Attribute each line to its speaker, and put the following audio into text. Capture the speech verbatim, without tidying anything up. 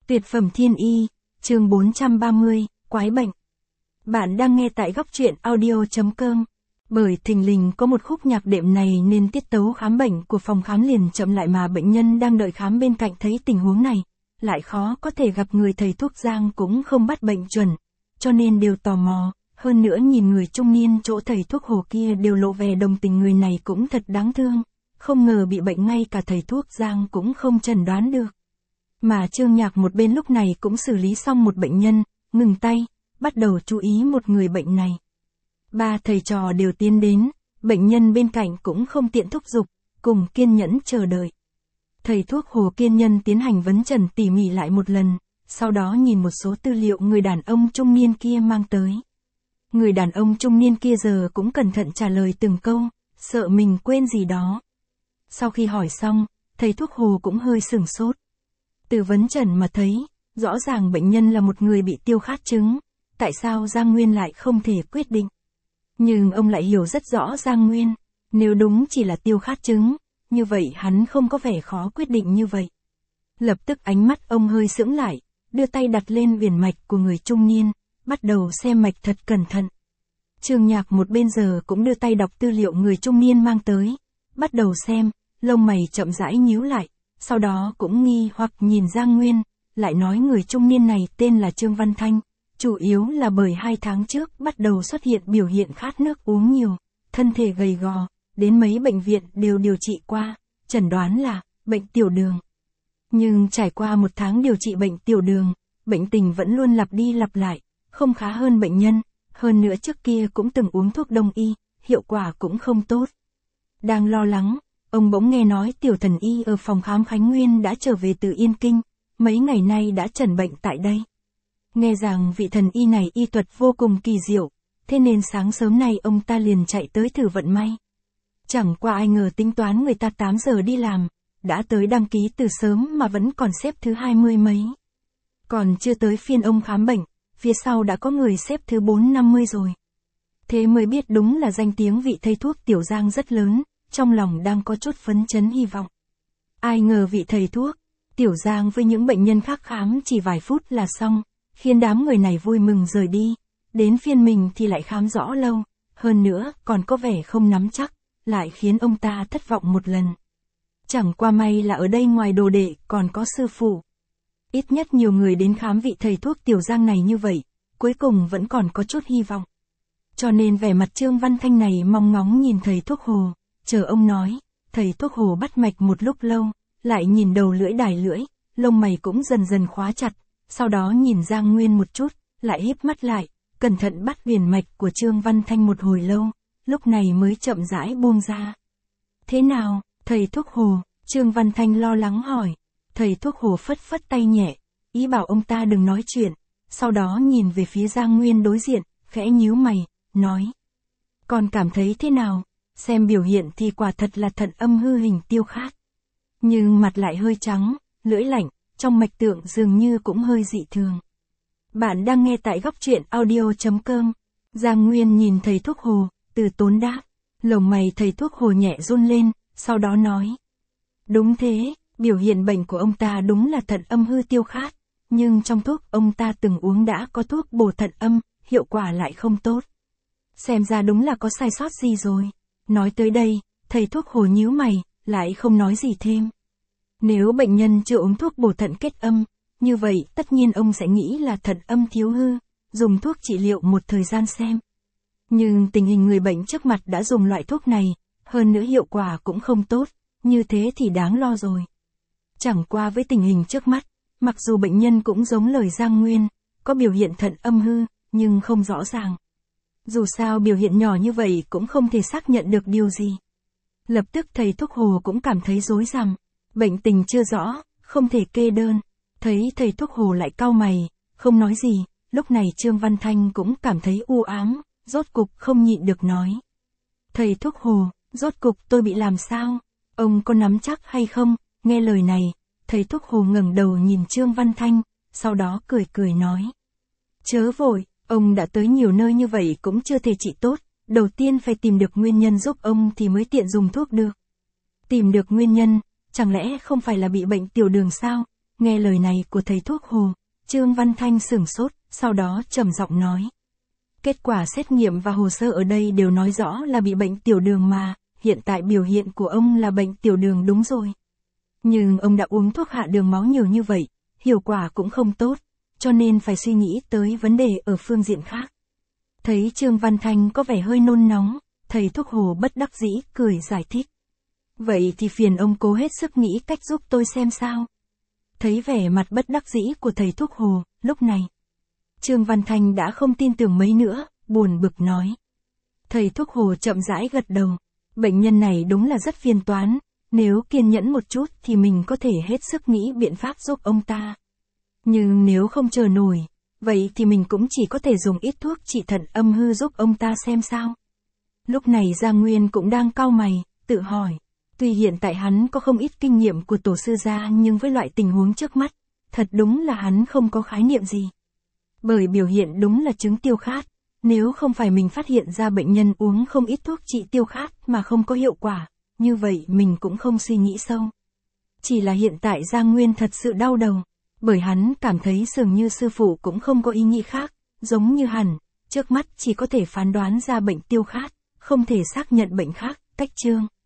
Speaker 1: Tuyệt phẩm thiên y, chương bốn trăm ba mươi, quái bệnh. Bạn đang nghe tại góc truyện audio.com. Bởi thình lình có một khúc nhạc đệm này nên tiết tấu khám bệnh của phòng khám liền chậm lại, mà bệnh nhân đang đợi khám bên cạnh thấy tình huống này, lại khó có thể gặp người thầy thuốc Giang cũng không bắt bệnh chuẩn, cho nên đều tò mò. Hơn nữa nhìn người trung niên chỗ thầy thuốc Hồ kia đều lộ vẻ đồng tình, người này cũng thật đáng thương, không ngờ bị bệnh ngay cả thầy thuốc Giang cũng không chẩn đoán được. Mà Trương Nhạc một bên lúc này cũng xử lý xong một bệnh nhân, ngừng tay, bắt đầu chú ý một người bệnh này. Ba thầy trò đều tiến đến, bệnh nhân bên cạnh cũng không tiện thúc giục, cùng kiên nhẫn chờ đợi. Thầy thuốc Hồ kiên nhẫn tiến hành vấn trần tỉ mỉ lại một lần, sau đó nhìn một số tư liệu người đàn ông trung niên kia mang tới. Người đàn ông trung niên kia giờ cũng cẩn thận trả lời từng câu, sợ mình quên gì đó. Sau khi hỏi xong, thầy thuốc Hồ cũng hơi sửng sốt. Từ vấn trần mà thấy, rõ ràng bệnh nhân là một người bị tiêu khát chứng, tại sao Giang Nguyên lại không thể quyết định. Nhưng ông lại hiểu rất rõ Giang Nguyên, nếu đúng chỉ là tiêu khát chứng, như vậy hắn không có vẻ khó quyết định như vậy. Lập tức ánh mắt ông hơi sững lại, đưa tay đặt lên viền mạch của người trung niên, bắt đầu xem mạch thật cẩn thận. Trương Nhạc một bên giờ cũng đưa tay đọc tư liệu người trung niên mang tới, bắt đầu xem, lông mày chậm rãi nhíu lại, sau đó cũng nghi hoặc nhìn Giang Nguyên, lại nói người trung niên này tên là Trương Văn Thanh, chủ yếu là bởi hai tháng trước bắt đầu xuất hiện biểu hiện khát nước uống nhiều, thân thể gầy gò, đến mấy bệnh viện đều điều trị qua, chẩn đoán là bệnh tiểu đường. Nhưng trải qua một tháng điều trị bệnh tiểu đường, bệnh tình vẫn luôn lặp đi lặp lại, không khá hơn bệnh nhân, hơn nữa trước kia cũng từng uống thuốc đông y, hiệu quả cũng không tốt. Đang lo lắng, ông bỗng nghe nói tiểu thần y ở phòng khám Khánh Nguyên đã trở về từ Yên Kinh, mấy ngày nay đã chẩn bệnh tại đây. Nghe rằng vị thần y này y thuật vô cùng kỳ diệu, thế nên sáng sớm nay ông ta liền chạy tới thử vận may. Chẳng qua ai ngờ tính toán người ta tám giờ đi làm, đã tới đăng ký từ sớm mà vẫn còn xếp thứ hai mươi mấy. Còn chưa tới phiên ông khám bệnh, phía sau đã có người xếp thứ bốn năm mươi rồi. Thế mới biết đúng là danh tiếng vị thầy thuốc Tiểu Giang rất lớn, trong lòng đang có chút phấn chấn hy vọng. Ai ngờ vị thầy thuốc Tiểu Giang với những bệnh nhân khác khám chỉ vài phút là xong, khiến đám người này vui mừng rời đi. Đến phiên mình thì lại khám rõ lâu, hơn nữa còn có vẻ không nắm chắc, lại khiến ông ta thất vọng một lần. Chẳng qua may là ở đây ngoài đồ đệ còn có sư phụ. Ít nhất nhiều người đến khám vị thầy thuốc Tiểu Giang này như vậy, cuối cùng vẫn còn có chút hy vọng. Cho nên vẻ mặt Trương Văn Thanh này mong ngóng nhìn thầy thuốc Hồ, chờ ông nói. Thầy thuốc Hồ bắt mạch một lúc lâu, lại nhìn đầu lưỡi đài lưỡi, lông mày cũng dần dần khóa chặt, sau đó nhìn Giang Nguyên một chút, lại híp mắt lại, cẩn thận bắt viền mạch của Trương Văn Thanh một hồi lâu, lúc này mới chậm rãi buông ra. Thế nào, thầy thuốc Hồ? Trương Văn Thanh lo lắng hỏi. Thầy thuốc Hồ phất phất tay nhẹ, ý bảo ông ta đừng nói chuyện, sau đó nhìn về phía Giang Nguyên đối diện, khẽ nhíu mày, nói. Còn cảm thấy thế nào? Xem biểu hiện thì quả thật là thận âm hư hình tiêu khát. Nhưng mặt lại hơi trắng, lưỡi lạnh, trong mạch tượng dường như cũng hơi dị thường. Bạn đang nghe tại góc truyện audio.com. Giang Nguyên nhìn thầy thuốc Hồ, từ tốn đáp. Lồng mày thầy thuốc Hồ nhẹ run lên, sau đó nói. Đúng thế, biểu hiện bệnh của ông ta đúng là thận âm hư tiêu khát, nhưng trong thuốc ông ta từng uống đã có thuốc bổ thận âm, hiệu quả lại không tốt. Xem ra đúng là có sai sót gì rồi. Nói tới đây, thầy thuốc Hồ nhíu mày, lại không nói gì thêm. Nếu bệnh nhân chưa uống thuốc bổ thận kết âm, như vậy tất nhiên ông sẽ nghĩ là thận âm thiếu hư, dùng thuốc trị liệu một thời gian xem. Nhưng tình hình người bệnh trước mặt đã dùng loại thuốc này, hơn nữa hiệu quả cũng không tốt, như thế thì đáng lo rồi. Chẳng qua với tình hình trước mắt, mặc dù bệnh nhân cũng giống lời Giang Nguyên, có biểu hiện thận âm hư, nhưng không rõ ràng. Dù sao biểu hiện nhỏ như vậy cũng không thể xác nhận được điều gì. Lập tức thầy thuốc Hồ cũng cảm thấy rối rắm, bệnh tình chưa rõ, không thể kê đơn. Thấy thầy thuốc Hồ lại cau mày, không nói gì, lúc này Trương Văn Thanh cũng cảm thấy u ám, rốt cục không nhịn được nói. Thầy thuốc Hồ, rốt cục tôi bị làm sao? Ông có nắm chắc hay không? Nghe lời này, thầy thuốc Hồ ngẩng đầu nhìn Trương Văn Thanh, sau đó cười cười nói. Chớ vội, ông đã tới nhiều nơi như vậy cũng chưa thể trị tốt, đầu tiên phải tìm được nguyên nhân giúp ông thì mới tiện dùng thuốc được. Tìm được nguyên nhân, chẳng lẽ không phải là bị bệnh tiểu đường sao? Nghe lời này của thầy thuốc Hồ, Trương Văn Thanh sửng sốt, sau đó trầm giọng nói. Kết quả xét nghiệm và hồ sơ ở đây đều nói rõ là bị bệnh tiểu đường mà, hiện tại biểu hiện của ông là bệnh tiểu đường đúng rồi. Nhưng ông đã uống thuốc hạ đường máu nhiều như vậy, hiệu quả cũng không tốt, cho nên phải suy nghĩ tới vấn đề ở phương diện khác. Thấy Trương Văn Thanh có vẻ hơi nôn nóng, thầy thuốc Hồ bất đắc dĩ cười giải thích. Vậy thì phiền ông cố hết sức nghĩ cách giúp tôi xem sao. Thấy vẻ mặt bất đắc dĩ của thầy thuốc Hồ, lúc này, Trương Văn Thanh đã không tin tưởng mấy nữa, buồn bực nói. Thầy thuốc Hồ chậm rãi gật đầu, bệnh nhân này đúng là rất phiền toán, nếu kiên nhẫn một chút thì mình có thể hết sức nghĩ biện pháp giúp ông ta. Nhưng nếu không chờ nổi, vậy thì mình cũng chỉ có thể dùng ít thuốc trị thận âm hư giúp ông ta xem sao. Lúc này Giang Nguyên cũng đang cau mày, tự hỏi. Tuy hiện tại hắn có không ít kinh nghiệm của tổ sư gia nhưng với loại tình huống trước mắt, thật đúng là hắn không có khái niệm gì. Bởi biểu hiện đúng là chứng tiêu khát, nếu không phải mình phát hiện ra bệnh nhân uống không ít thuốc trị tiêu khát mà không có hiệu quả, như vậy mình cũng không suy nghĩ sâu. Chỉ là hiện tại Giang Nguyên thật sự đau đầu, bởi hắn cảm thấy dường như sư phụ cũng không có ý nghĩ khác, giống như hẳn, trước mắt chỉ có thể phán đoán ra bệnh tiêu khát, không thể xác nhận bệnh khác, Cách chương